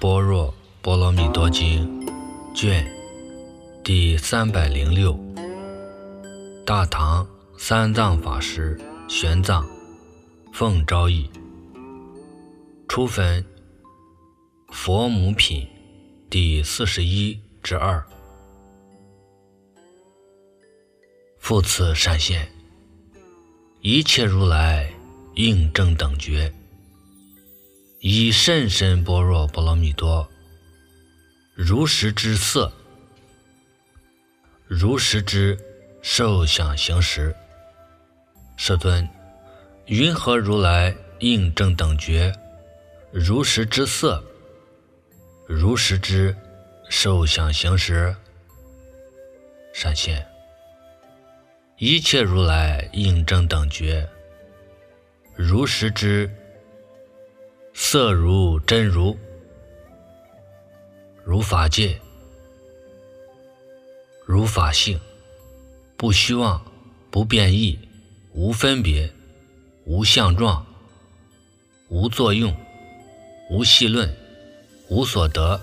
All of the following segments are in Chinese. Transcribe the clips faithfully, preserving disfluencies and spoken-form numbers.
般若波罗蜜多经卷第三百零六，大唐三藏法师玄奘奉诏译，初分佛母品第四十一之二。复次闪现，一切如来应正等觉，以甚深般若波罗蜜多如实之色，如实之受想行识。世尊，云何如来应正等觉如实之色，如实之受想行识？闪现，一切如来应正等觉如实之色如真如，如法界，如法性，不虚妄，不变异，无分别，无相状，无作用，无细论，无所得。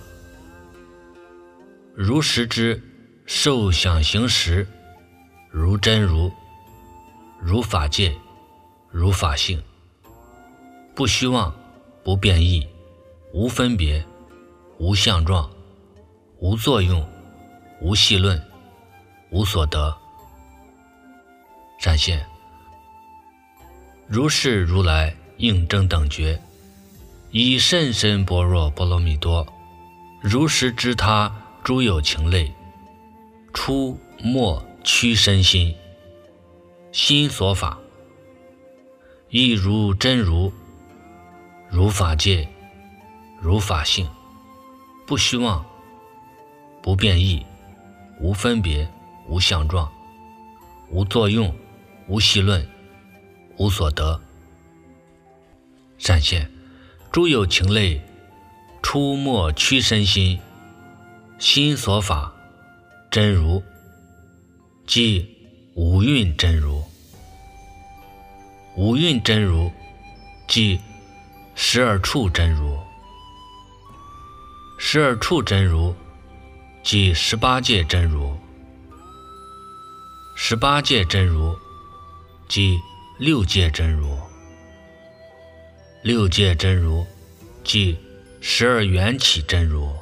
如实之受想行识，如真如，如法界，如法性，不虚妄，不变异，无分别，无相状，无作用，无细论，无所得。闪现，如是如来应正等觉，以甚深般若波罗蜜多如实知他诸有情类，出没屈身心，心所法，亦如真如，如法界，如法性，不虚妄，不变异，无分别，无相状，无作用，无细论，无所得。闪现，诸有情类出没屈身心，心所法，真如，即五蕴真如。五蕴真如即十二处真如，十二处真如即十八界真如，十八界真如即六界真如，六界真如即十二缘起真如，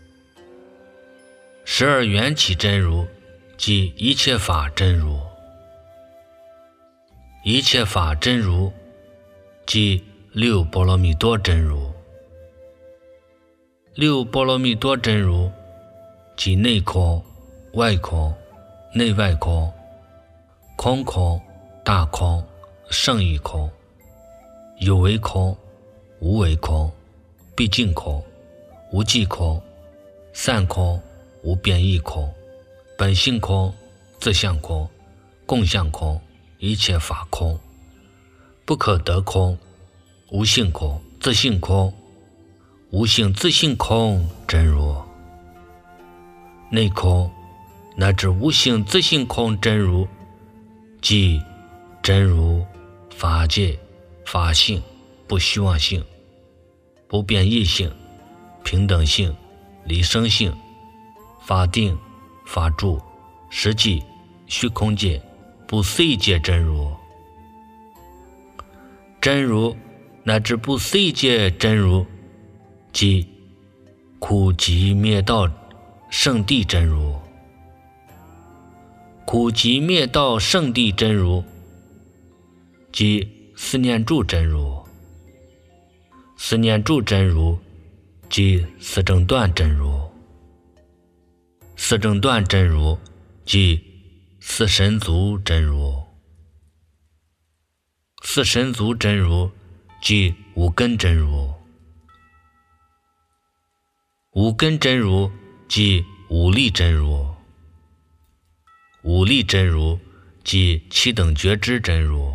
十二缘起真如即一切法真如，一切法真如即六波罗蜜多真如，六波罗蜜多真如即内空、外空、内外空、空空、大空、胜义空、有为空、无为空、毕竟空、无际空、散空、无变异空、本性空、自相空、共相空、一切法空、不可得空、无性空、自性空、无性自性空真如。内空乃至无性自性空真如，即真如、法界、法性、不虚妄性、不变异性、平等性、离生性、法定、法住、实际、虚空界、不思议界真如。真如乃至不思议界真如，即苦集灭道圣地真如。苦集灭道圣地真如即思念住真如，思念住真如即思证断真如，思证断真如即四神足真如，四神足真如即五根真如，五根真如即五力真如，五力真如即七等觉知真如，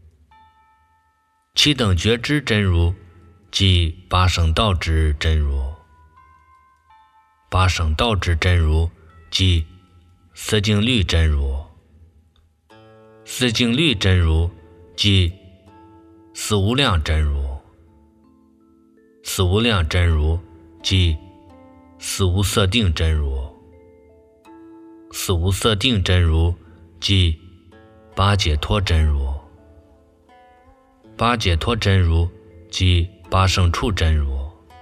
七等觉知真如即八省道之真如，八省道之真如即四净律真如，四净律真如即四无量真如，四无量真如即四无色定真如。四无色定真如即八解脱真如。八解脱真如即八胜处真如。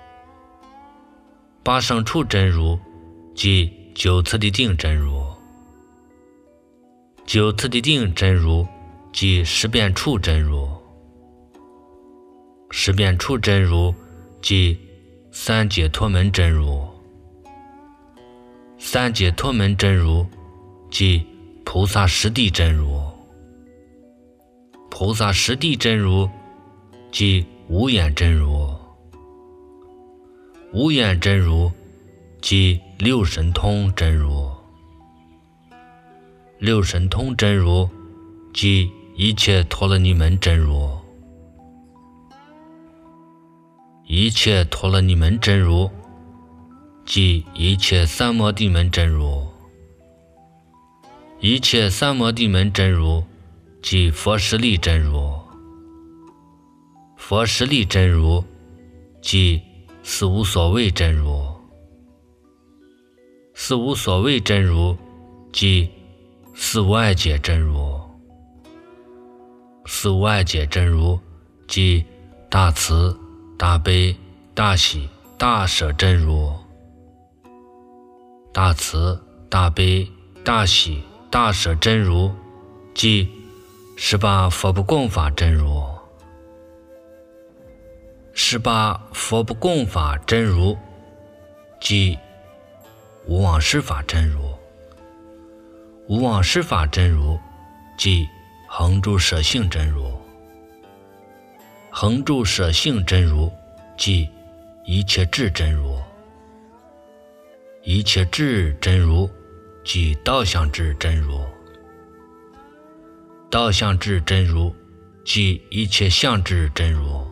八胜处真如即九次第定真如。九次第定真如即十变处真如。十变处真如即三解脱门真如。三解脱门真如即菩萨十地真如。菩萨十地真如即无眼真如。无眼真如即六神通真如。六神通真如即一切陀罗尼门真如。一切陀罗尼门真如即一切三摩地门真如。一切三摩地门真如即佛实力真如。佛实力真如即四无所谓真如。四无所谓真如即四无碍解真如。四无碍解真如即大慈大悲大喜大舍真如。大慈大悲大喜大舍真如即十八佛不共法真如。十八佛不共法真如即无妄施法真如。无妄施法真如即恒住舍性真如。恒住舍性真如即一切智真如。一切智真如即道相智真如。道相智真如即一切相智真如。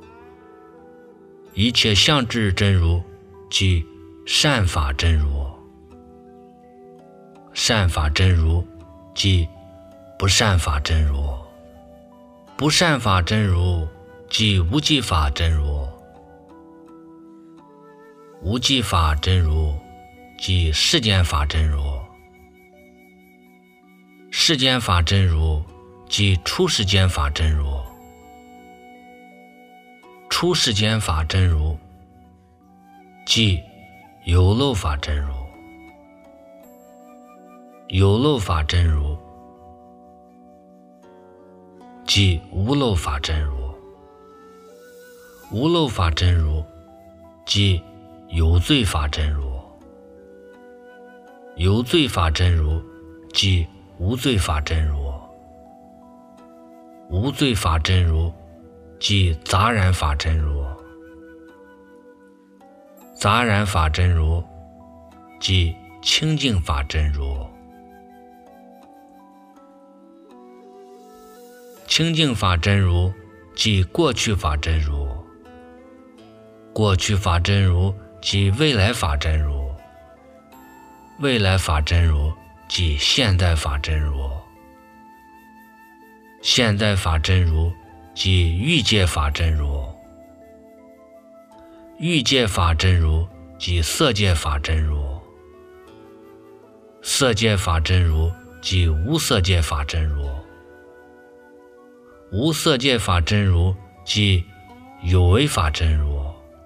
一切相智真如即善法真如。善法真如即不善法真如。不善法真如即无记法真如。无记法真如即世间法真如。世间法真如即出世间法真如。出世间法真如即有漏法真如。有漏法真如即无漏法真如。无漏法真如即有罪法真如。有罪法真如即无罪法真如。无罪法真如即杂然法真如。杂然法真如即清净法真如。清净法真如即过去法真如。过去法真如即未来法真如。未来法真如即现在法真如。现在法真如即欲界法真如。欲界法真如即色界法真如。色界法真如即无色界法真如。无色界法真如即有为法真如。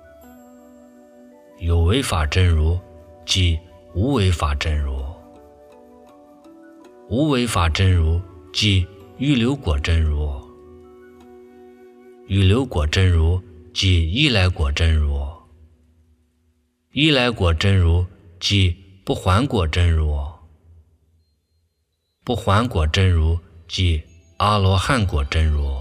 有为法真如即无为法真如。无为法真如即预流果真如。预流果真如即依来果真如。依来果真如即不还果真如。不还果真如即阿罗汉果真如。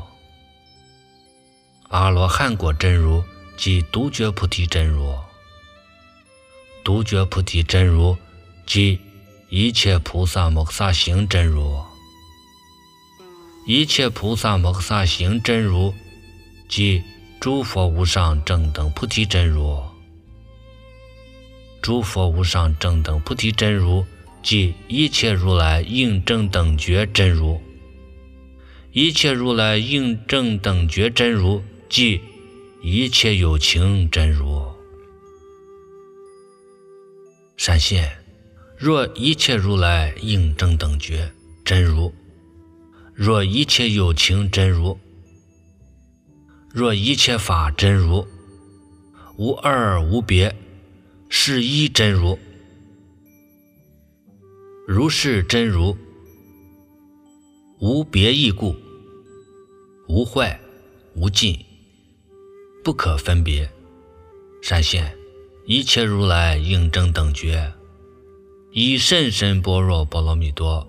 阿罗汉果真如即独觉菩提真如。独觉菩提真如即一切菩萨摩诃萨行真如。一切菩萨摩诃萨行真如即诸佛无上正等菩提真如。诸佛无上正等菩提真如即一切如来应正等觉真如。一切如来应正等觉真如即一切有情真如。 闪现，若一切如来应正等觉真如，若一切有情真如，若一切法真如，无二无别，是一真如。如是真如，无别异故，无坏无尽，不可分别。闪现，一切如来应正等觉，以甚深般若波罗蜜多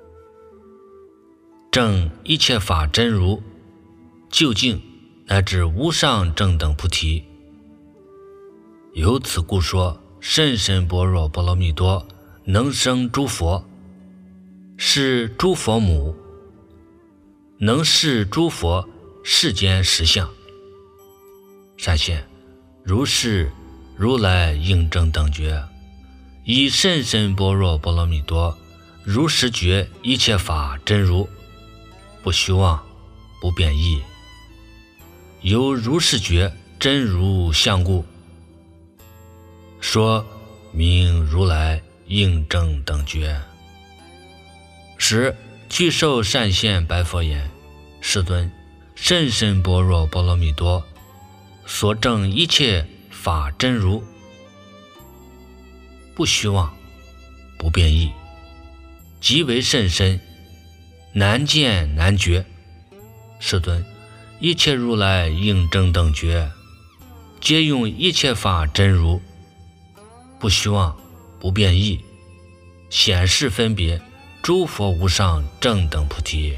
证一切法真如，究竟乃至无上正等菩提。由此故说，甚深般若波罗蜜多能生诸佛，是诸佛母，能示诸佛世间实相。闪现，如是如来应正等觉，以甚深般若波罗蜜多如实觉一切法真如，不虚妄不变异，由如是觉真如相故，说名如来应正等觉。十具受善现白佛言：世尊，甚深般若波罗蜜多所证一切法真如，不虚妄不变异，极为甚深，难见难觉。世尊，一切如来应正等觉，皆用一切法真如，不虚妄不变异，显示分别诸佛无上正等菩提。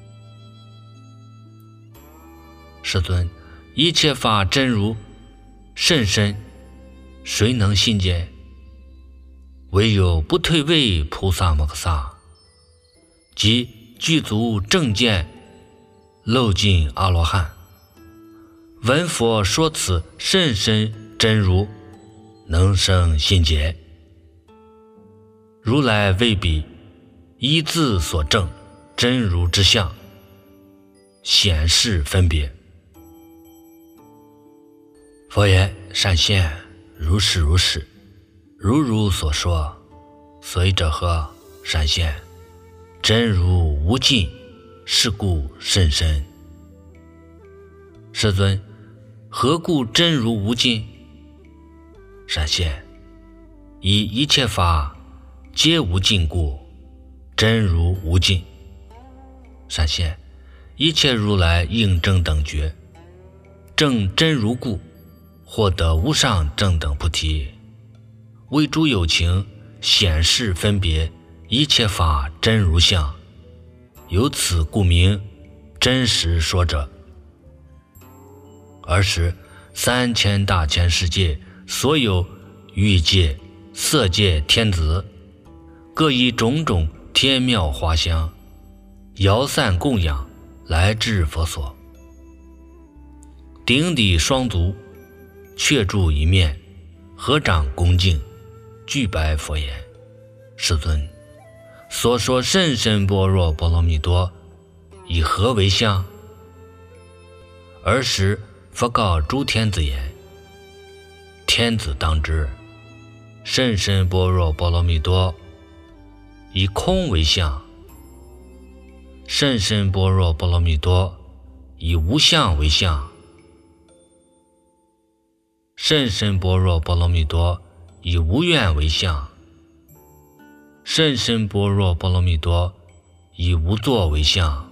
世尊，一切法真如甚深，谁能信解？唯有不退位菩萨摩诃萨，即具足正见漏尽阿罗汉，闻佛说此甚深真如，能生信解。如来为彼依自所证真如之相，显示分别。佛言：善现，如是如是，如如所说。所以者何？善现，真如无尽，是故甚深。世尊，何故真如无尽？善现，以一切法皆无尽故，真如无尽。闪现，一切如来应正等觉，正真如故，获得无上正等菩提，为诸有情显示分别一切法真如相，由此故名真实说者。尔时三千大千世界所有欲界、色界天子，各以种种天妙花香摇散供养，来至佛所，顶礼双足，却住一面，合掌恭敬，具白佛言：世尊，所说甚深般若波罗蜜多以何为相？尔时佛告诸天子言：天子当知，甚深般若波罗蜜多以空为相，甚深般若波罗蜜多以无相为相，甚深般若波罗蜜多以无愿为相，甚深般若波罗蜜多以无作为相，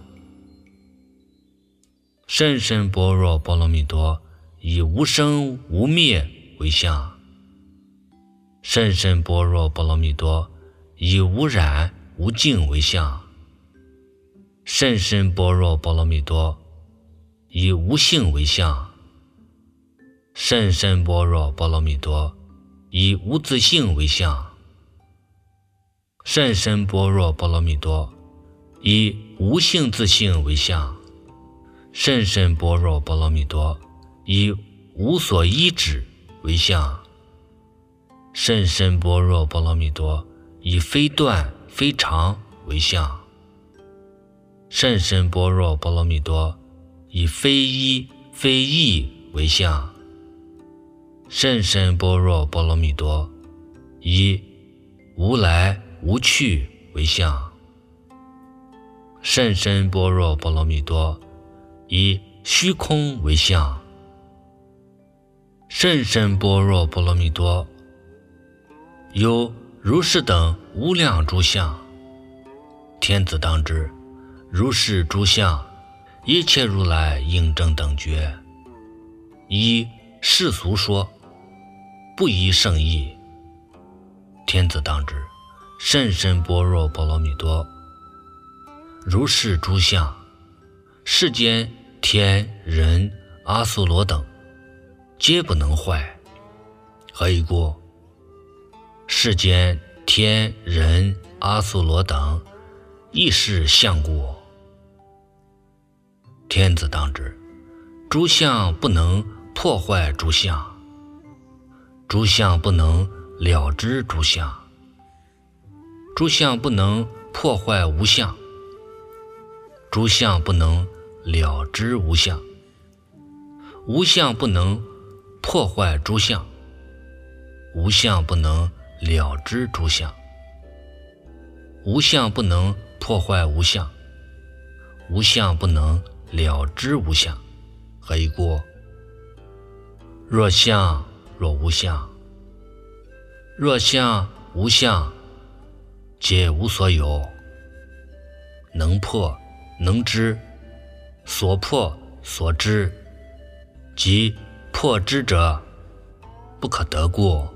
甚深般若波罗蜜多以无生无灭为相，甚深般若波罗蜜多以无染无净为相，甚深般若波罗蜜多以无性为相，甚深般若波罗蜜多以无自性为相，甚深般若波罗蜜多以无性自性为相，甚深般若波罗蜜多以无所依止为相，甚深般若波罗蜜多以非断非常为相，甚深般若波罗蜜多以非一非异为相，甚深般若波罗蜜多以无来无去为相。甚深般若波罗蜜多以虚空为相。甚深般若波罗蜜多有如是等无量诸相。天子当知，如是诸相，一切如来应正等觉，依世俗说，不依圣义。天子当知，甚深般若波罗蜜多如是诸相，世间天人阿苏罗等皆不能坏。何以故？世间天人阿苏罗等亦是相故。天子当知，诸相不能破坏诸相，诸相不能了知诸相，诸相不能破坏无相，诸相不能了知无相，无相不能破坏诸相，无相不能了知诸相，无相不能破坏无相，无相不能了知无相。何以故？若相若无相，若相无相，皆无所有。能破能知，所破所知，即破知者，不可得故。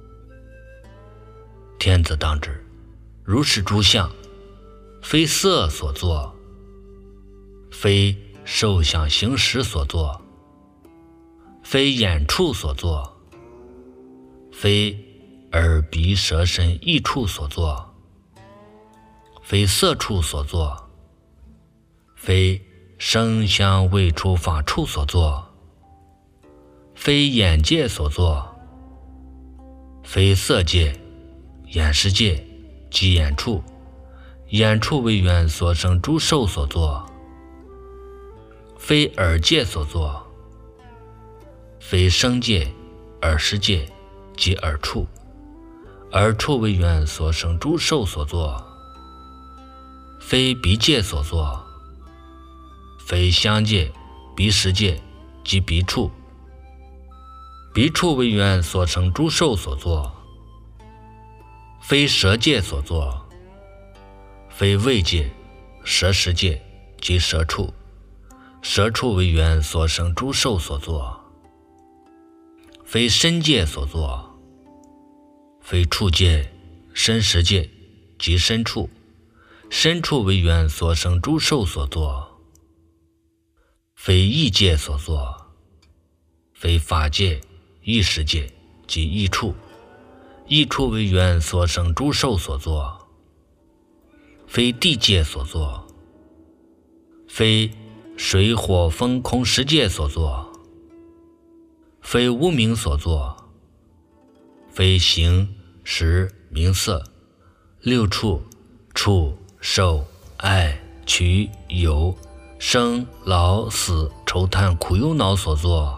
天子当知，如是诸相，非色所作，非受想行识所作，非眼触所作，非耳鼻舌身意触所作，非色触所作，非声香味触法触所作，非眼界所作，非色界、眼识界及眼触，眼触为缘所生诸受所作，非耳界所作，非声界、耳识界及耳触，耳触为缘所生诸受所作，非鼻界所作，非香界、鼻识界及鼻触，鼻触为缘所生诸受所作，非舌界所作，非味界、舌识界及舌触，舌触为缘所生诸受所作，非身界所作，非触界、身识界及身触，身触为缘所生诸受所作，非意界所作，非法界、意识界及意触，意触为缘所生诸受所作，非地界所作，非水火风空十界所作，非无明所作，非形识名色六处触受爱取有生老死愁叹苦忧恼所作，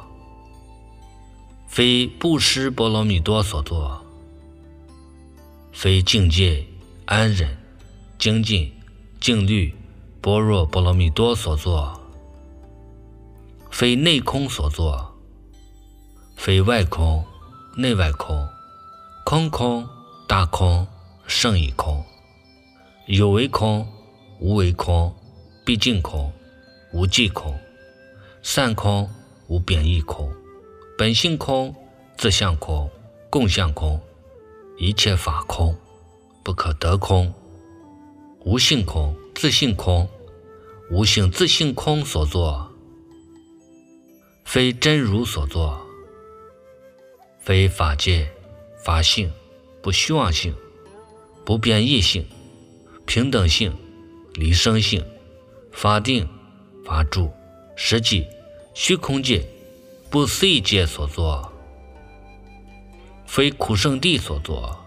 非布施波罗蜜多所作，非境界安忍精进静虑般若波罗蜜多所作，非内空所作，非外空内外空空空大空胜义空，有为空无为空毕竟空无际空散空无贬义空本性空自相空共相空一切法空不可得空无性空自性空无性自性空所作，非真如所作，非法界法性不虚妄性不变异性平等性离生性法定法住实际虚空界不思议界所作，非苦圣地所作，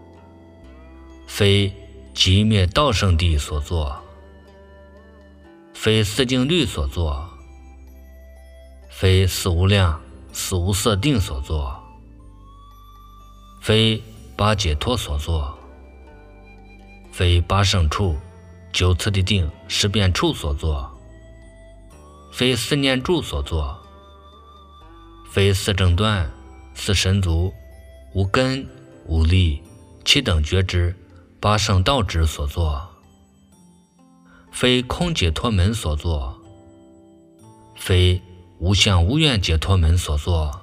非极灭道圣地所作，非四境律所作，非四无量四无色定所作，非八解脱所作，非八圣处、九次第定、十变处所作，非四念住所作，非四正断、四神足、无根、无力、七等觉知、八圣道之所作，非空解脱门所作，非无相无愿解脱门所作，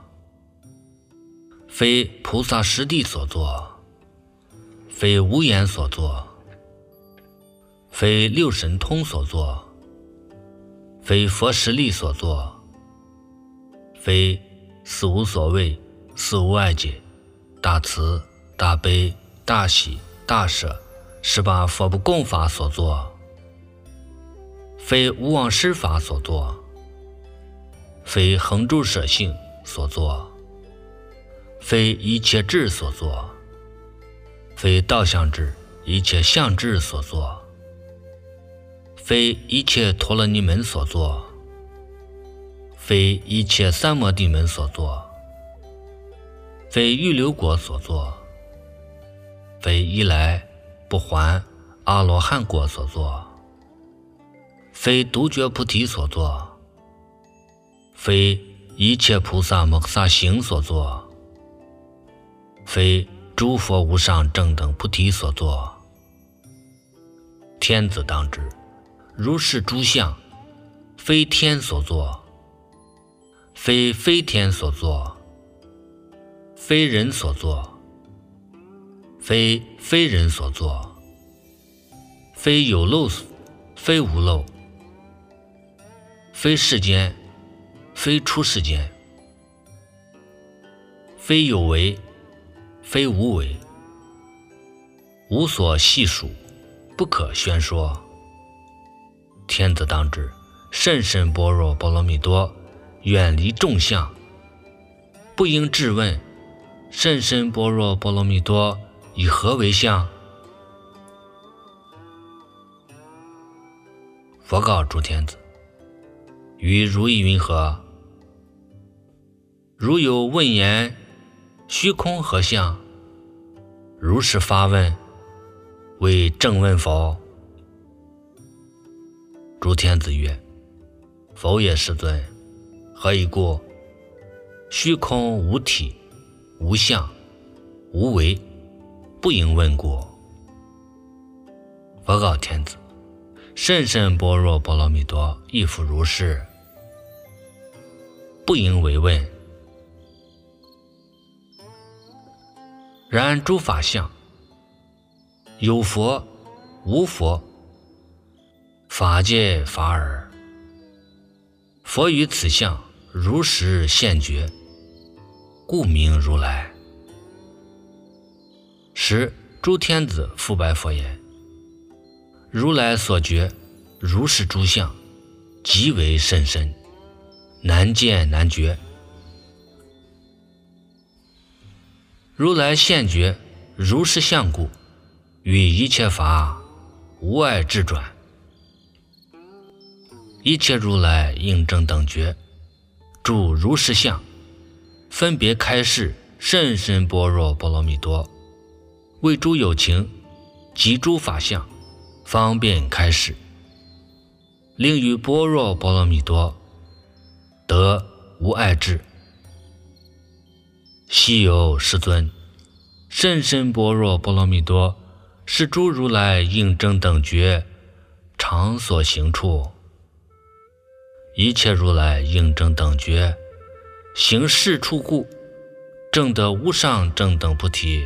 非菩萨实地所作，非无言所作，非六神通所作，非佛实力所作，非四无所谓、四无碍解、大慈、大悲、大喜、大舍、十八佛不共法所作，非无妄施法所作，非恒住舍性所作，非一切智所作，非道相智、一切相智所作，非一切陀罗尼门所作，非一切三摩地门所作，非预流果所作，非一来不还阿罗汉果所作，非独觉菩提所作，非一切菩萨摩诃萨行所作，非诸佛无上正等菩提所作。天子当知，如是诸相，非天所作，非非天所作，非人所作，非非人所作，非有漏，非无漏，非世间，非出世间，非有为，非无为，无所细数，不可宣说。天子当知，甚深般若波罗蜜多，远离众相，不应质问，甚深般若波罗蜜多以何为相？佛告诸天子，于如意云何？如有问言，虚空何相？如是发问，为正问否？诸天子曰：否也，世尊。何以故？虚空无体，无相，无为，不应问故。佛告天子，甚深般若波罗蜜多亦复如是，不应为问。然诸法相，有佛无佛，法界法尔。佛于此相如实现觉，故名如来。时诸天子复白佛言：如来所觉如是诸相，极为甚深，难见难觉。如来现觉如是相故，与一切法无碍智转。一切如来应正等觉，住如是相，分别开示甚深般若波罗蜜多，为诸有情及诸法相方便开示，令于般若波罗蜜多得无碍智。昔有世尊，甚深般若波罗蜜多是诸如来应正等觉常所行处。一切如来应正等觉行事处故，证得无上正等菩提。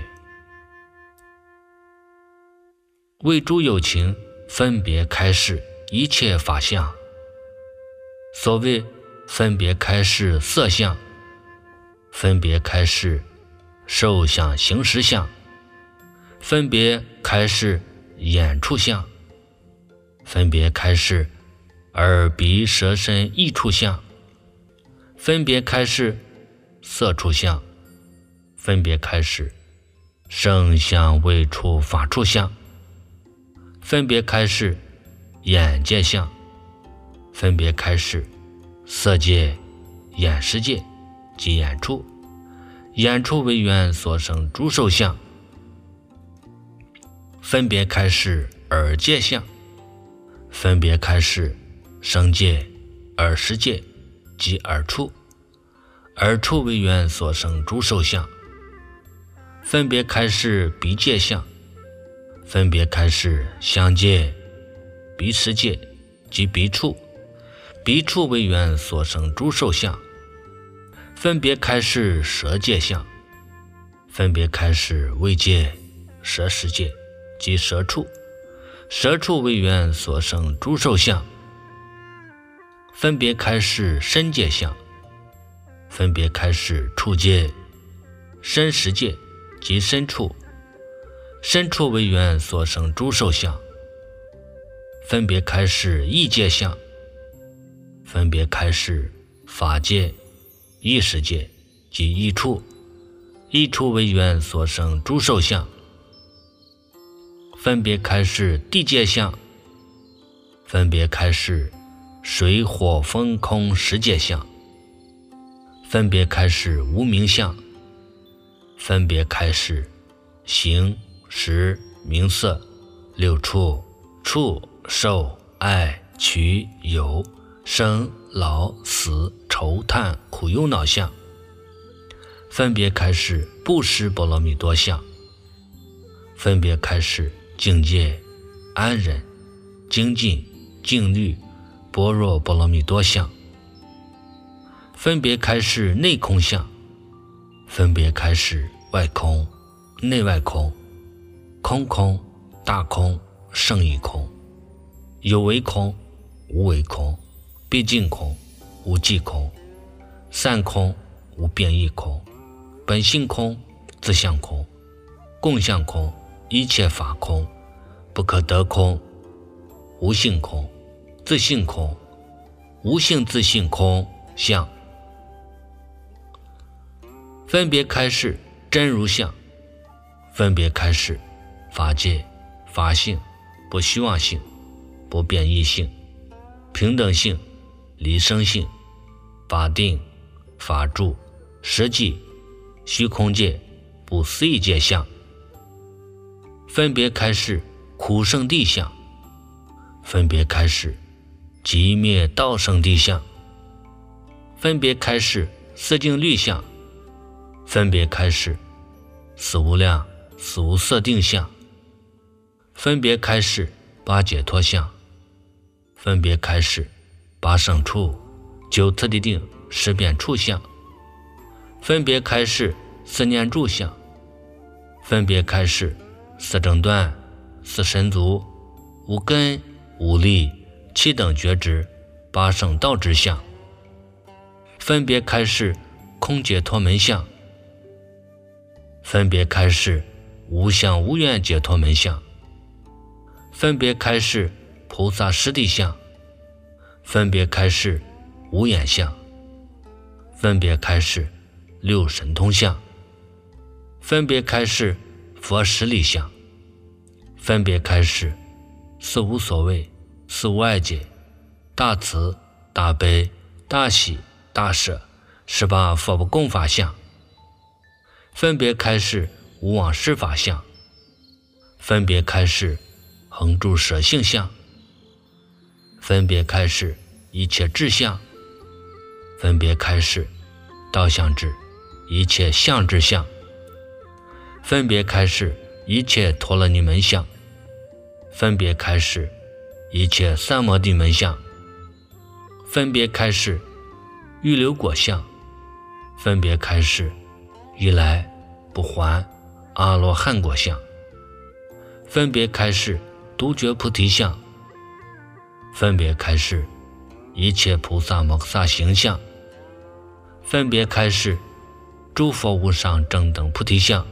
为诸有情分别开示一切法相。所谓分别开示色相，分别开示受相行识相，分别开示眼触相，分别开示耳鼻舌身意触相，分别开示色触相，分别开示声相味触法触相，分别开示眼界相，分别开示色界、眼识界及眼触。眼触为缘所生诸受相， 分别开示耳界相，分别开示声界、耳识界及耳处，耳处为缘所生诸受相，分别开示鼻界相，分别开示香界、鼻识界及鼻处，鼻处为缘所生诸受相，分别开示舌界相，分别开示味界、舌识界及舌处，舌处为缘所生诸受相，分别开示身界相，分别开示触界、身识界及身处，身处为缘所生诸受相，分别开示意界相，分别开示法界、意识界及意处，意处为缘所生诸受相，分别开示地界相，分别开示水火风空十界相，分别开示无名相，分别开示形、识、名色、六处、触、受、爱、取、有、生、老、死、愁、叹、苦、忧、恼相，分别开示布施波罗蜜多相，分别开示境界、安忍、精进、静虑、般若波罗蜜多相，分别开示内空相，分别开示外空、内外空、空空、大空、胜义空、有为空、无为空、毕竟空、无际空、散空、无变异空、本性空、自相空、共相空、一切法空、不可得空、无性空、自性空、无性自性空相，分别开示真如相，分别开示法界、法性、不虚妄性、不变异性、平等性、离生性、法定、法住、实际、虚空界、不思议界相，分别开示苦圣地相，分别开示极灭道圣地相，分别开示四境律相，分别开示死无量、死无色定相，分别开示八解脱相，分别开示八胜处、九次第定、十变处相，分别开示四念住相，分别开示四正断、四神足、无根、无力、七等觉知、八圣道之相，分别开示空解脱门相，分别开示无相无愿解脱门相，分别开示菩萨实地相，分别开示无眼相，分别开示六神通相，分别开示佛实力相，分别开示四无所谓、四无碍解、大慈、大悲、大喜、大舍、十八佛不共法相，分别开示无往事法相，分别开示恒住舍性相，分别开示一切智相，分别开示道相智、一切相智相，分别开示一切陀罗尼门相，分别开示一切三摩地门相，分别开示预流果相，分别开示一来不还阿罗汉果相，分别开示独觉菩提相，分别开示一切菩萨摩诃萨行相，分别开示诸佛无上正等菩提相。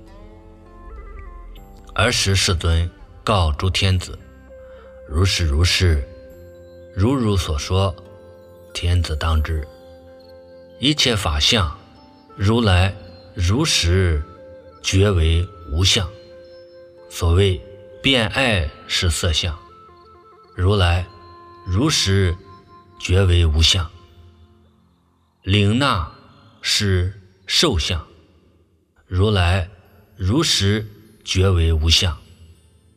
尔时世尊告诸天子：如是如是，如如所说，天子当知，一切法相，如来如实觉为无相。所谓变爱是色相，如来如实觉为无相。领纳是受相，如来如实觉为无相。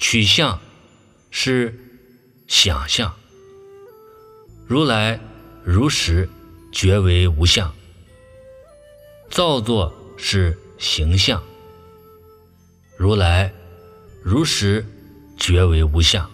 取相是想象，如来如实觉为无相；造作是形象，如来如实觉为无相；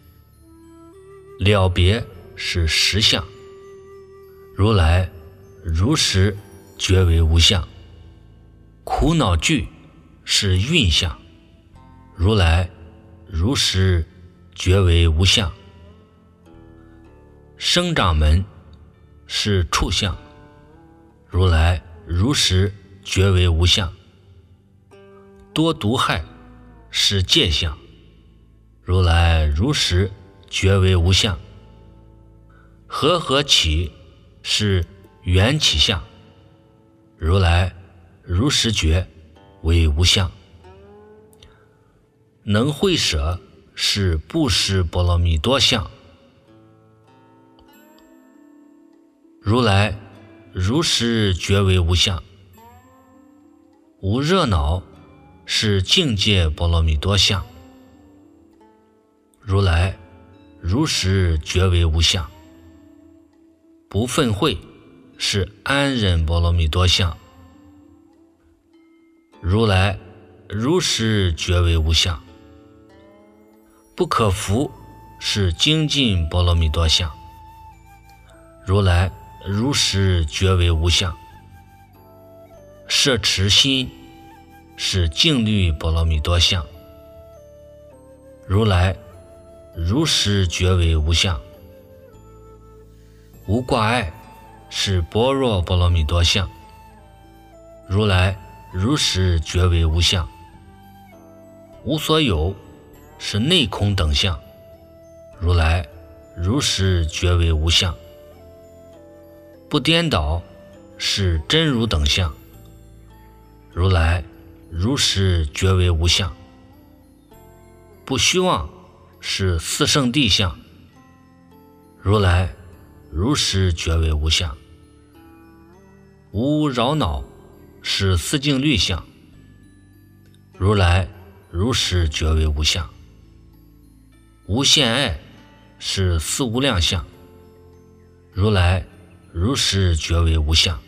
了别是实相，如来如实觉为无相；苦恼具是蕴相，如来如实觉为无相；生长门是处相，如来如实觉为无相；多毒害是界相，如来如实觉为无相；和合起是缘起相，如来如实觉为无相；能会舍是布施波罗蜜多相，如来如实觉为无相；无热恼是境界波罗蜜多相，如来如实觉为无相；不愤恚是安忍波罗蜜多相，如来如实觉为无相；不可服是精进波罗蜜多相，如来如实觉为无相；摄持心是净律波罗蜜多相，如来如实觉为无相；无挂碍是般若波罗蜜多相，如来如实觉为无相；无所有是内空等相，如来如实觉为无相；不颠倒是真如等相，如来如实觉为无相；不虚妄是四圣谛相，如来如实觉为无相；无扰恼是四境律相，如来如实觉为无相；无限爱是四无量相，如来如实觉为无相；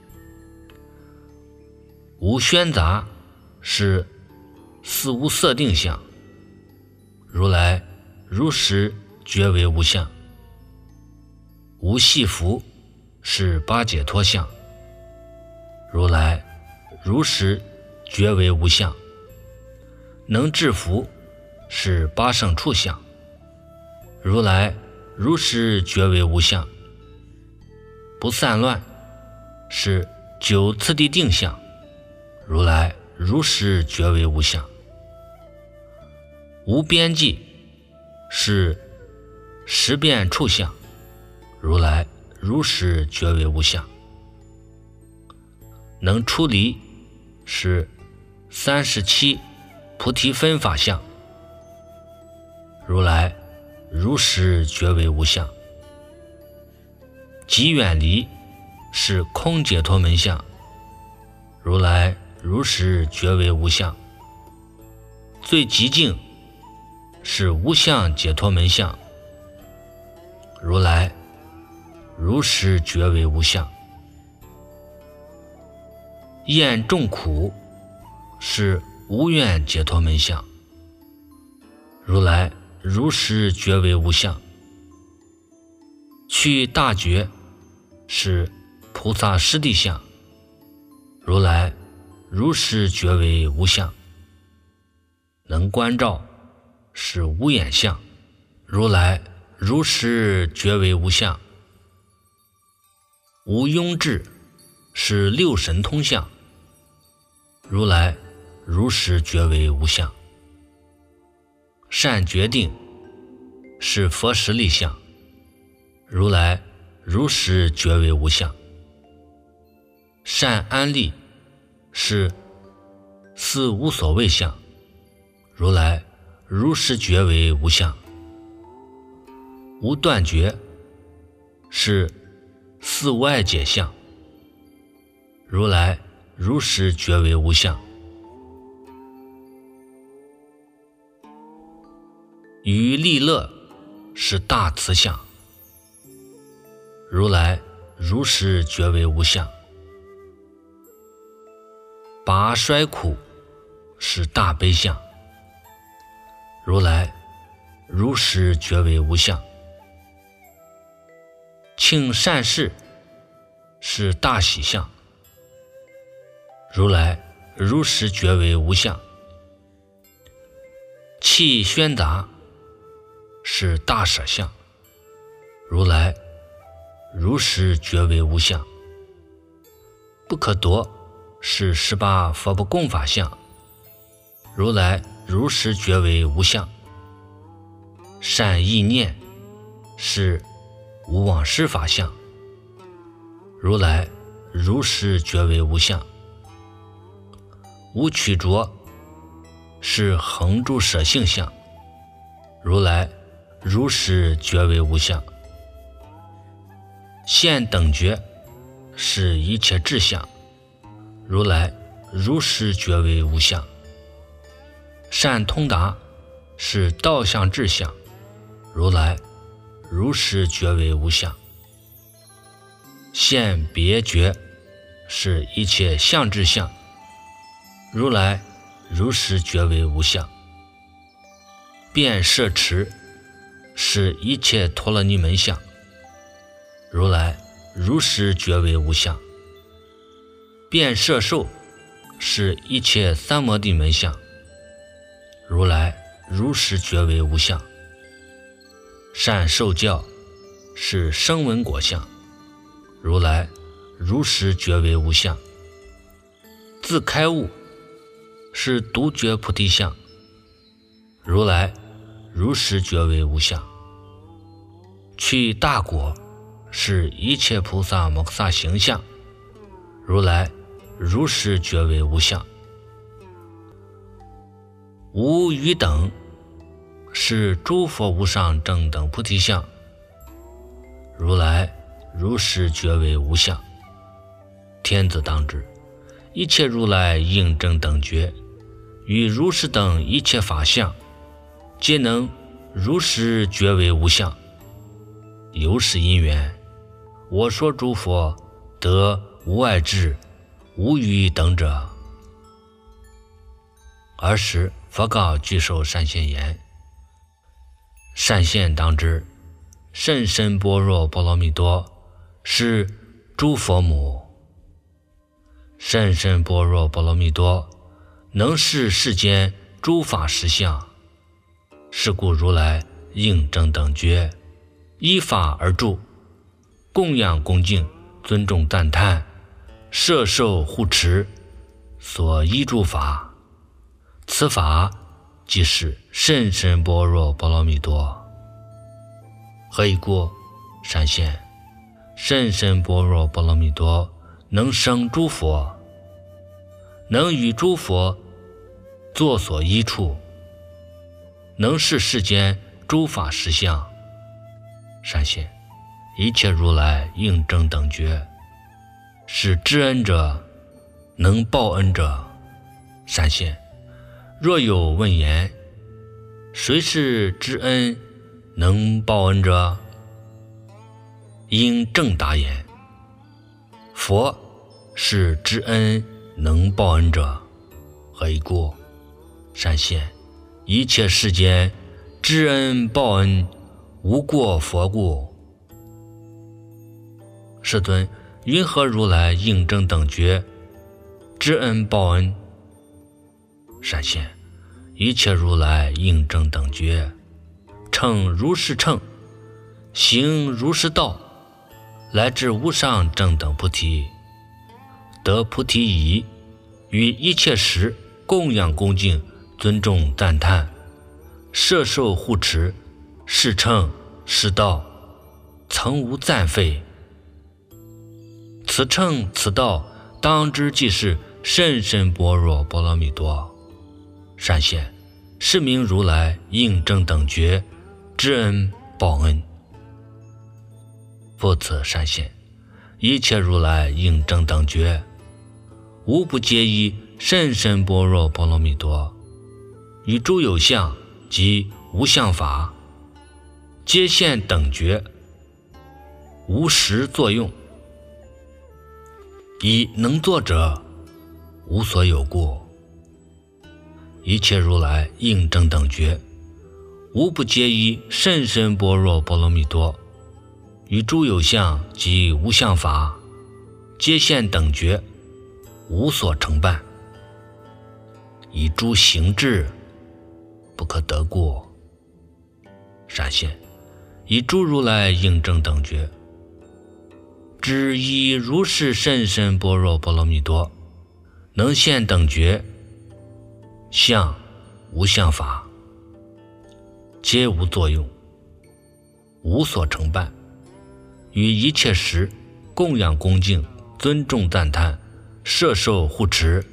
无喧杂是四无色定相，如来如实觉为无相；无系缚是八解脱相，如来如实觉为无相；能制服是八圣处相，如来如实觉为无相；不散乱是九次第定相，如来如实觉为无相；无边际是十变处相，如来如实觉为无相；能出离是三十七菩提分法相，如来如实觉为无相；极远离是空解脱门相，如来如实觉为无相；最极静是无相解脱门相，如来如实觉为无相；厌众苦是无愿解脱门相，如来如实觉为无相；去大觉是菩萨师地相，如来如实觉为无相；能观照是无眼相，如来如实觉为无相；无庸智是六神通相，如来如实觉为无相；善决定是佛实力相，如来如实觉为无相；善安立是四无所谓相，如来如实觉为无相；无断绝是四无碍解相，如来如实觉为无相。 于利乐是大慈相，如来如实觉为无相。拔衰苦是大悲相，如来如实觉为无相。庆善事是大喜相，如来如实觉为无相。弃宣达是大舍相，如来如实觉为无相。不可夺是十八佛不共法相，如来如实觉为无相。善意念是无往事法相，如来如实觉为无相。无取着是恒住舍性相，如来如实觉为无相。现等觉是一切智相，如来如实觉为无相。善通达是道相智相，如来如实觉为无相。现别觉是一切相智相，如来如实觉为无相。变摄持是一切陀罗尼门相，如来如实觉为无相。变摄受是一切三摩地门相，如来如实觉为无相。善受教是声闻果相，如来如实觉为无相。自开悟是独觉菩提相，如来如实觉为无相。去大果是一切菩萨摩诃萨行相，如来如实觉为无相。无余等是诸佛无上正等菩提相，如来如实觉为无相。天子当知，一切如来应正等觉，与如是等一切法相，皆能如实觉为无相。由是因缘，我说诸佛得无碍智，无余等者。尔时佛告具寿善现言：善现当知，甚深般若波罗蜜多是诸佛母。甚深般若波罗蜜多能视世间诸法实相，是故如来应正等觉，依法而住，供养恭敬，尊重赞叹，摄受护持，所依诸法，此法即是甚深般若波罗蜜多。何以故？善现，甚深般若波罗蜜多能生诸佛，能与诸佛作所依处，能视世间诸法实相。善现，一切如来应正等觉，是知恩者，能报恩者。善现，若有问言：谁是知恩能报恩者？应正答言：佛是知恩能报恩者。何以故？善现，一切世间知恩报恩，无过佛故。世尊，云何如来应正等觉，知恩报恩？善现，一切如来应正等觉，乘如是乘，行如是道，来至无上正等菩提，得菩提已，于一切时供养恭敬，尊重赞叹，摄受护持，是乘是道，曾无暂废。此乘此道，当知即是甚深般若波罗蜜多。善现，是名如来应正等觉，知恩报恩。复此善现，一切如来应正等觉，无不皆依甚深般若波罗蜜多，与诸有相及无相法，皆现等觉，无实作用。以能作者，无所有故。一切如来应正等觉，无不皆依甚深般若波罗蜜多，与诸有相及无相法，皆现等觉，无所成办。以诸行智，不可得过。闪现，以诸如来应正等觉，只依如是甚深般若波罗蜜多，能现等觉，相无相法，皆无作用，无所成办，于一切时供养恭敬，尊重赞叹，摄受护持，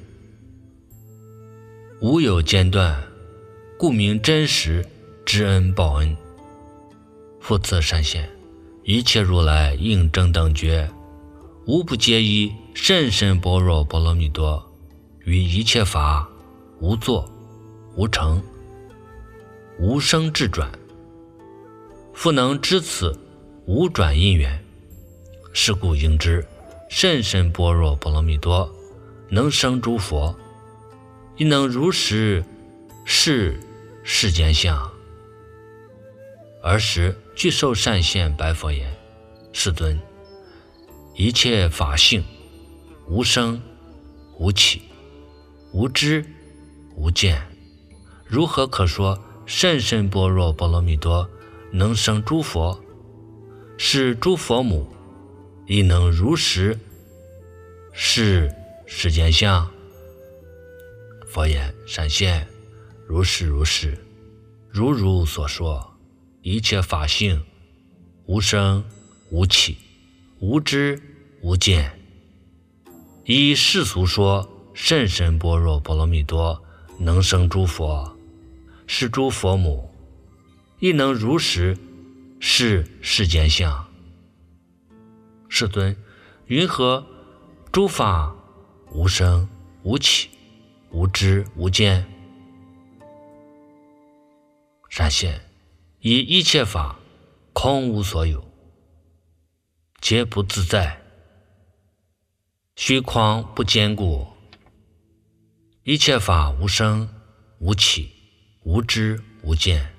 无有间断，故名真实知恩报恩。复次闪现，一切如来应正等觉，无不皆依甚深般若波罗蜜多，于一切法无作无成无生智转，复能知此无转因缘。是故应知甚深般若波罗蜜多能生诸佛，亦能如实是世间相。尔时具受善现白佛言：世尊，一切法性无生无起无知无见，如何可说甚深般若波罗蜜多能生诸佛？是诸佛母亦能如实是世间相。佛言：闪现，如是如是，如如所说，一切法性无生无起无知无见。依世俗说甚深般若波罗蜜多能生诸佛，是诸佛母亦能如实是世间相。世尊，云何诸法无生无起无知无见？闪现，以一切法空无所有，皆不自在，虚诳不坚固。一切法无生无起无知无见。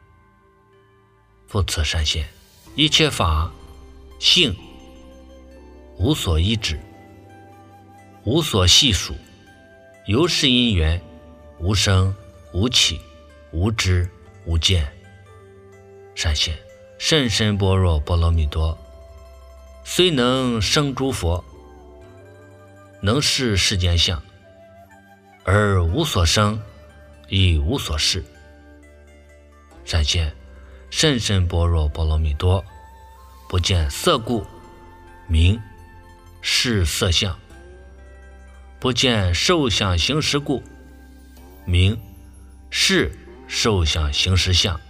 复次闪现，一切法性无所依止，无所细数，由是因缘无生无起无知无见。闪现，甚深般若波罗蜜多虽能生诸佛，能视世间相，而无所生亦无所事。闪现，甚深般若波罗蜜多不见色故，名是色相；不见受想行识故，名是受想行识相。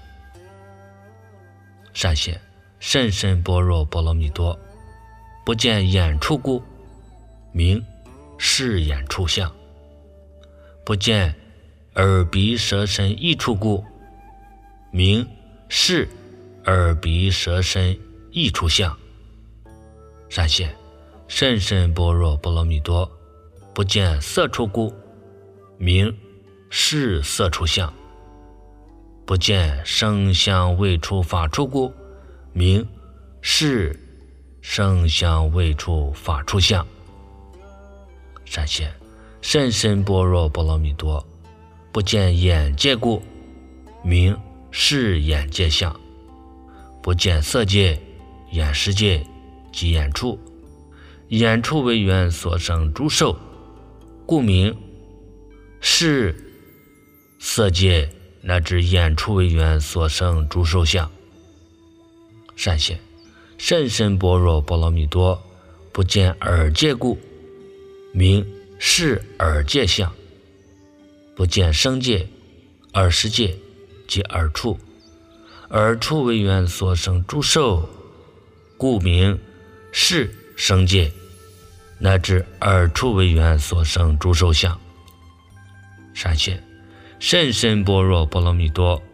闪现，甚深般若波罗蜜多不见眼处故，名是眼处相；不见耳鼻舌身意处故，名是耳鼻舌身意处相。闪现，甚深般若波罗蜜多不见色处故，名是色处相；不见声香味触法处故，名是声香味触法处相。闪现，甚深般若波罗蜜多不见眼界故，名是眼界相；不见色界、眼识界及眼处，眼处为缘所生诸受，故名是色界乃至眼处为缘所生诸受相。闪现，甚深般若波罗蜜多不见耳界故，名是耳界相；不见声界、耳识界及耳处，耳处为缘所生诸受，故名是声界乃至耳处为缘所生诸受相。闪现，甚深般若波罗蜜多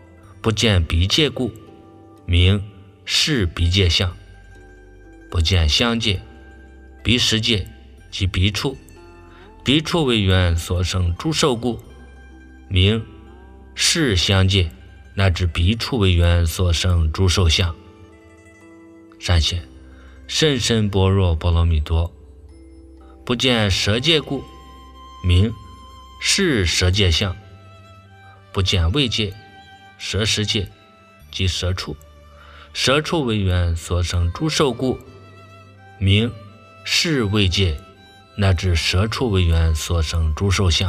不见鼻界故，名是鼻界相。不见相界，鼻识界即鼻处，鼻处为缘所生诸受故，名是相界，乃至鼻处为缘所生诸受相。善显甚深般若波罗蜜多。不见舌界故，名是舌界相。不见味界、舌识界即舌处，舌处为缘所生诸受故，名是味界，乃至舌处为缘所生诸受相。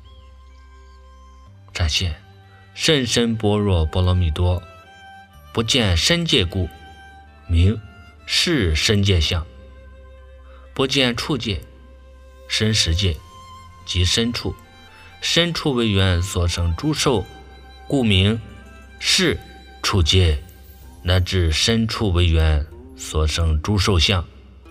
展现甚深般若波罗蜜多。不见身界故，名是身界相。不见处界、身识界即身处，身处为缘所生诸受，故名是处界，乃至身处为缘所生诸受相。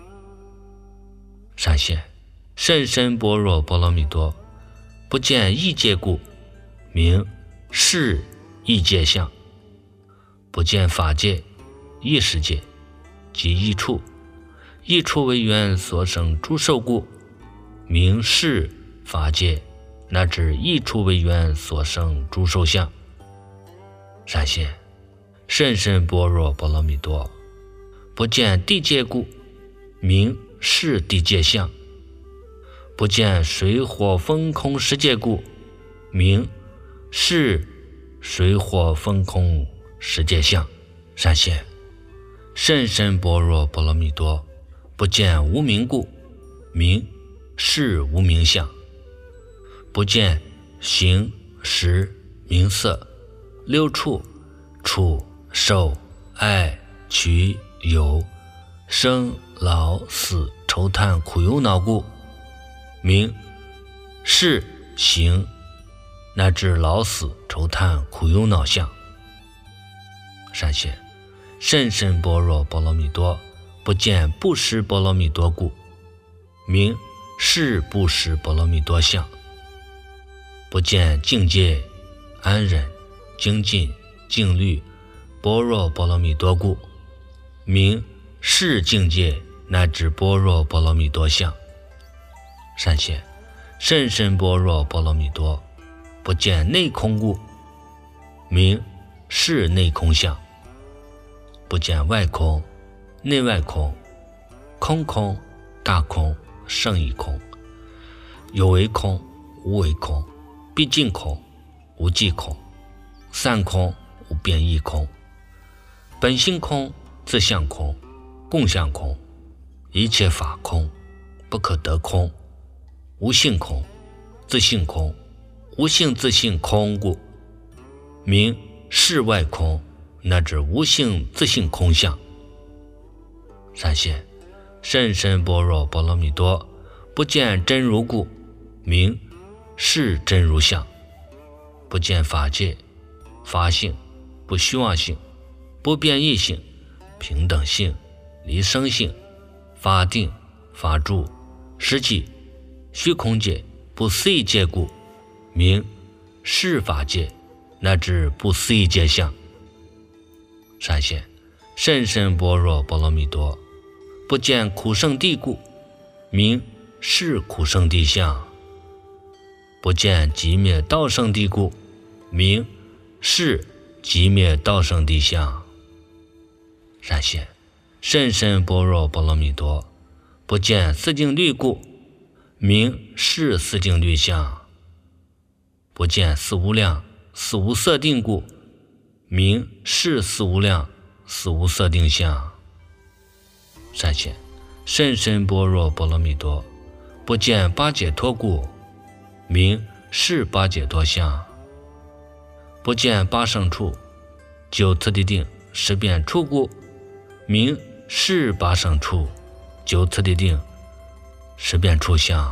善现甚深般若波罗蜜多。不见意界故，名是意界相。不见法界、意识界即意处，意处为缘所生诸受故，名是法界，乃至意处为缘所生诸受相。善现甚深般若波罗蜜多。不见地界故，名是地界相。不见水火风空十界故，名是水火风空十界相。善现甚深般若波罗蜜多。不见无明故，名是无明相。不见形、识、名色、六处、处、受、爱、取、有、生、老、死、愁叹、苦忧恼故，名是行，乃至老死、愁叹、苦忧恼相。善现甚深般若波罗蜜多。不见布施波罗蜜多故，名是布施波罗蜜多相。不见境界、安忍、精进、静虑、般若波罗蜜多故，名是境界，乃至般若波罗蜜多相。善现甚深般若波罗蜜多。不见内空故，名是内空相。不见外空、内外空、空空、大空、胜义空、有为空、无为空、毕竟空、无际空、散空、无变异空、本性空、自相空、共相空、一切法空、不可得空、无性空、自性空、无性自性空故，名是外空，乃至无性自性空相。善现甚深般若波罗蜜多。不见真如故，名是真如相。不见法界、法性、不虚妄性、不变异性、平等性、离生性、法定、法住、实际、虚空界、不思议界故，名是法界，乃至不思议界相。善现甚深般若波罗蜜多。不见苦圣地故，名是苦圣地相。不见寂灭道圣地故，名是寂灭道圣地相。善现甚深般若波罗蜜多。不见四境律故，名是四境律相。不见四无量、四无色定故，名是四无量、四无色定相。善现甚深般若波罗蜜多。不见八解脱故，名是八解脱相。不见八胜处、九次第定、十变处故，名是八胜处、九次第定、十变处相。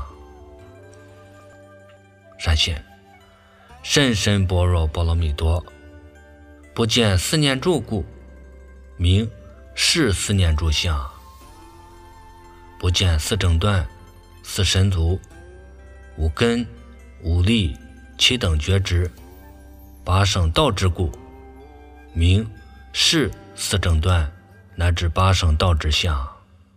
善现甚深般若波罗蜜多。不见四念住故，名是四念住相。不见四正断、四神足、五根、五力、七等觉知、八圣道之故， 名是四正断乃至八圣道之相。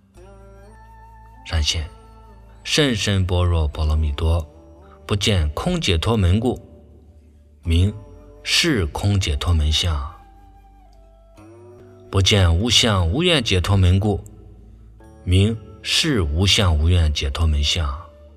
闪现甚深般若波罗蜜多，不见空解脱门故，名是空解脱门相。不见无相无愿解脱门故，名是无相无愿解脱门相。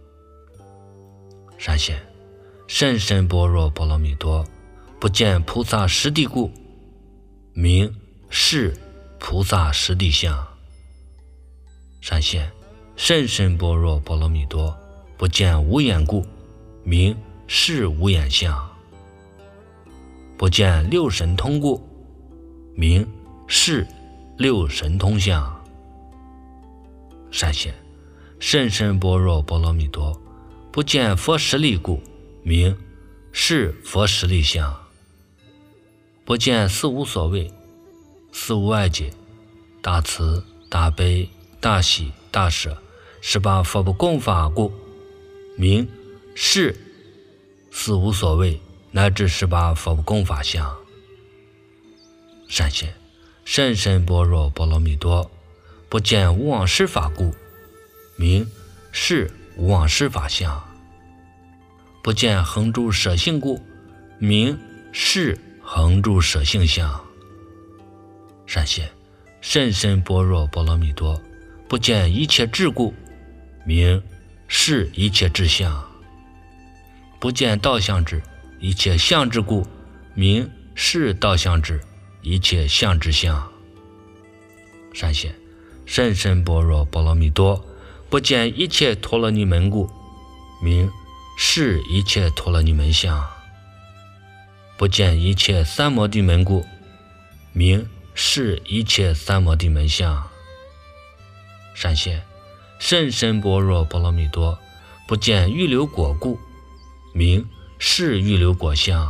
闪现甚深般若波罗蜜多，不见菩萨实地故，名是菩萨实地相。闪现甚深般若波罗蜜多，不见无眼故，名是无眼相。不见六神通故，名是六神通相。闪现甚深般若波罗蜜多，不见佛实力故，名是佛实力相。不见四无所谓、四无碍解、大慈大悲大喜大舍十八佛不共法故，名是四无所谓乃至十八佛不共法相。闪现甚深般若波罗蜜多，不见无妄施法故，名是无妄施法相。不见恒住舍性故，名是恒住舍性相。闪现甚深般若波罗蜜多，不见一切智故，名是一切智相。不见道相智一切相智故，名是道相智一切相智相。闪现甚深般若波罗蜜多，不见一切陀罗尼门故，名是一切陀罗尼门相。不见一切三摩地门故，名是一切三摩地门相。闪现甚深般若波罗蜜多，不见预流果故，名是预流果相。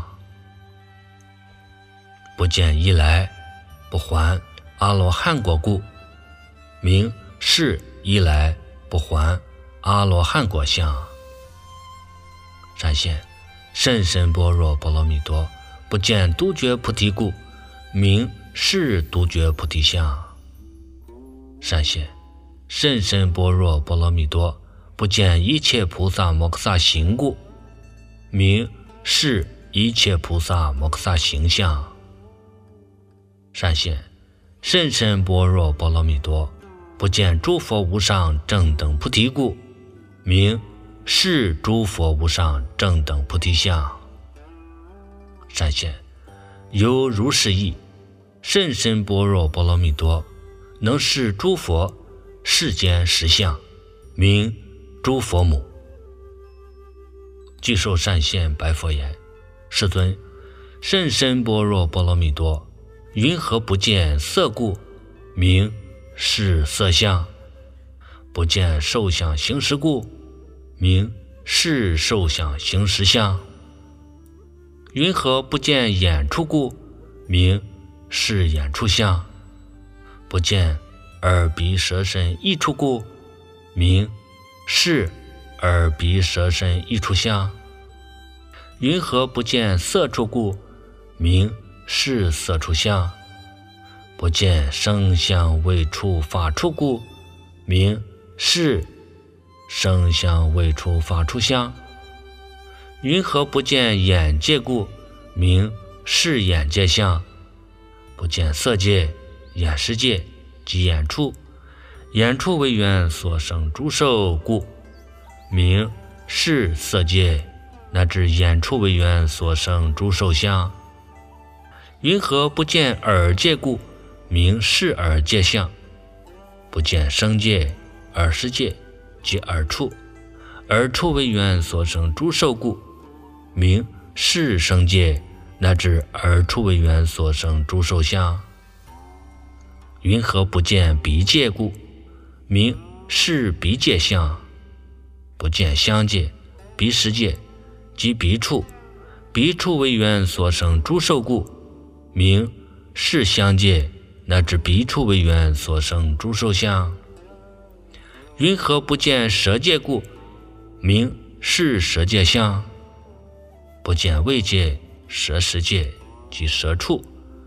不见一来不还阿罗汉果故，名是一来不还阿罗汉果相。闪现甚深般若波罗蜜多，不见独觉菩提故，名是独觉菩提相。闪现甚深般若波罗蜜多，不见一切菩萨摩诃萨行故，名是一切菩萨摩诃萨行相。闪现甚深般若波罗蜜多，不见诸佛无上正等菩提故，名是诸佛无上正等菩提相。闪现由如是意，甚深般若波罗蜜多，能视诸佛世间实相，名诸佛母。具受善现白佛言：世尊，甚深般若波罗蜜多，云何不见色故，名是色相。不见受想行识故，名是受想行识相。云何不见眼处故，名是眼处相。不见耳鼻舌身意处故，名是耳鼻舌身意处相。云何不见色处故，名是色处相。不见声香味触法处故，名是声香味触法处相。云何不见眼界故，名是眼界相。不见色界、眼识界及眼处，眼处为缘所生诸受故，名是色界乃至眼处为缘所生诸受相。云何不见耳界故，名是耳界相。不见声界、耳识界及耳处，耳处为缘所生诸受故，名是声界乃至耳处为缘所生诸受相。云何不见鼻界故，名是鼻界相。不见香界、鼻识界及鼻处，鼻处为缘所生诸受故，名是香界乃至鼻处为缘所生诸受相。云何不见舌界故，名是舌界相。不见味界、舌识界及舌处，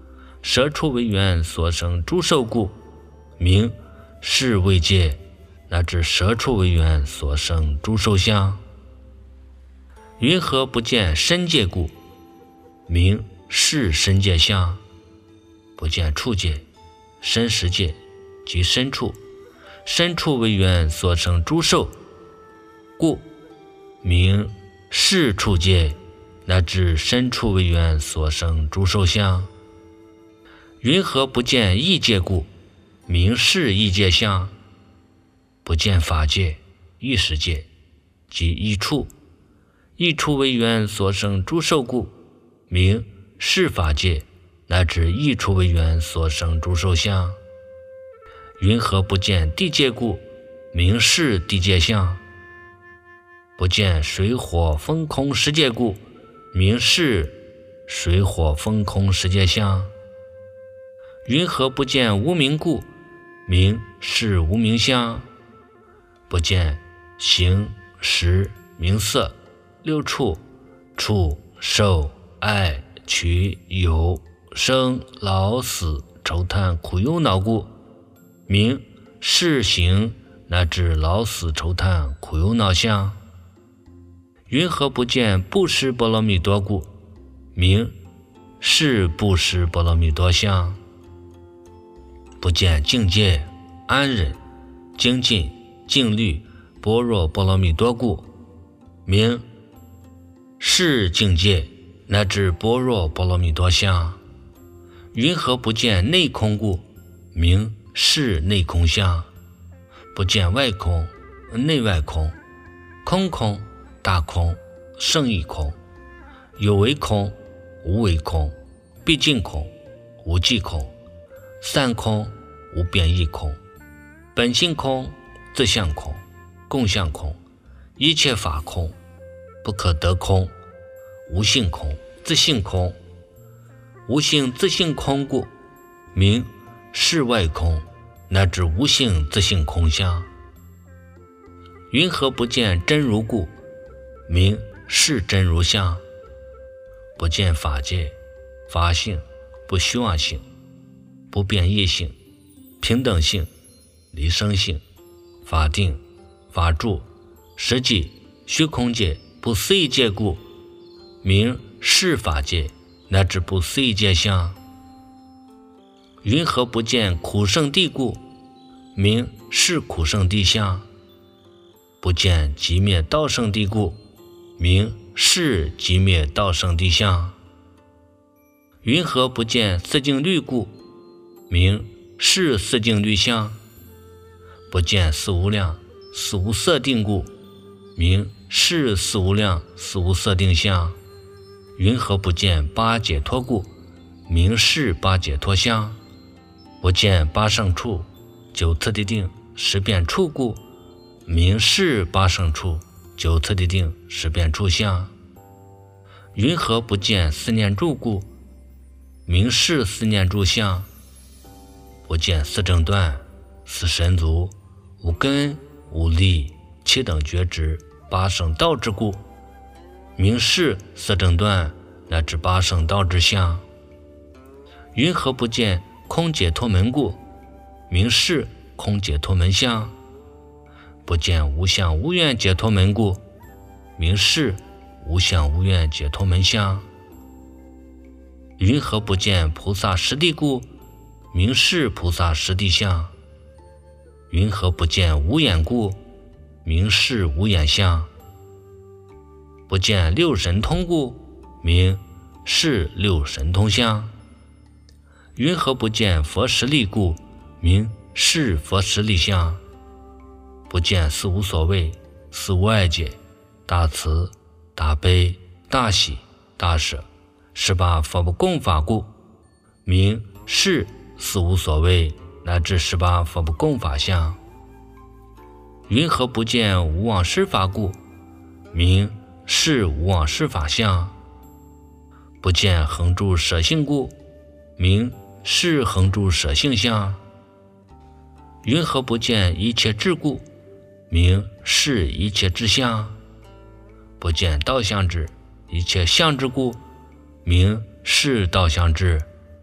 舍处为缘所生诸受故，名是为界，乃至舍处为缘所生诸受相。云何不见身界故，名是身界相。不见处界、身识界及身处，身处为缘所生诸受故，名是处界，乃至身处为缘所生诸受相。云何不见异界故，名是异界相。不见法界、意识界及异处，异处为缘所生诸受故，名是法界，乃至异处为缘所生诸受相。云何不见地界故，名是地界相。不见水火风空十界故，名是水火风空十界相。云何不见无明故，名是无明相。不见形识名色六处触受爱取有生老死愁叹苦忧恼故，名是行乃至老死愁叹苦忧恼相。云何不见不施波罗蜜多故，名是不施波罗蜜多相。不见境界、安忍、精进、静虑、般若波罗蜜多故，名是境界乃至般若波罗蜜多相。云何不见内空故，名是内空相。不见外空、内外空、空空、大空、胜义空、有为空、无为空、毕竟空、无际空、散空、无变异空、本性空、自相空、共相空、一切法空、不可得空、无性空、自性空。无性自性空故，名是外空乃至无性自性空相。云何不见真如故，名是真如相。不见法界、法性、不虚妄性、不变异性、平等性、离生性、法定、法住、实际、虚空界、不思议界故，名是法界乃至不思议界相。云何不见苦圣地故，名是苦圣地相。不见寂灭道圣地故，名是寂灭道圣地相。云何不见四境律故，名是四境律相。不见四无量、四无色定故，名是四无量、四无色定相。云何不见八解脱故，名是八解脱相。不见八胜处、九次第定、十变处故，名是八胜处、九次第定、十变处相。云何不见四念住故，名是四念住相。不见四正断、四神足、无根、无力、七等觉知、八圣道之故，名是四正断乃至八圣道之相。云何不见空解脱门故，名是空解脱门相。不见无相无愿解脱门故，名是无相无愿解脱门相。云何不见菩萨实地故，名是菩萨实地相。云何不见无眼故，名是无眼相。不见六神通故，名是六神通相。云何不见佛实力故，名是佛实力相。不见四无所谓、四无碍解、大慈、大悲、大喜、大舍、十八佛不共法故，名是四无所谓乃至十八佛不共法相。云何不见无妄施法故，名是无妄施法相。不见恒住舍性故，名是恒住舍性相。云何不见一切智故，名是一切智相。不见道相智、一切相智故，名是道相智、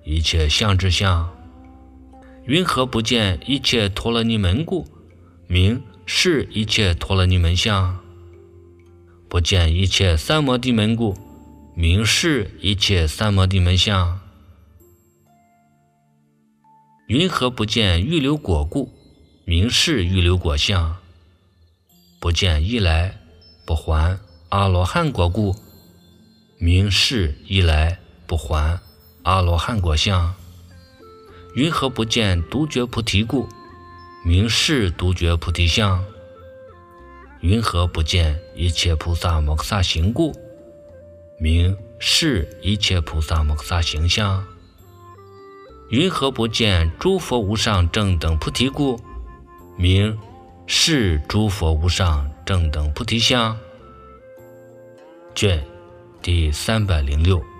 一切相之相。云何不见一切陀罗尼门故，名是一切陀罗尼门相。不见一切三摩地门故，名是一切三摩地门相。云何不见预流果故，名是预流果相。不见一来不还阿罗汉果故，名是一来不还阿罗汉果相。云何不见独觉菩提故，名是独觉菩提相。云何不见一切菩萨摩诃萨行故，名是一切菩萨摩诃萨行相。云何不见诸佛无上正等菩提故，名是诸佛无上正等菩提相。卷第三百零六。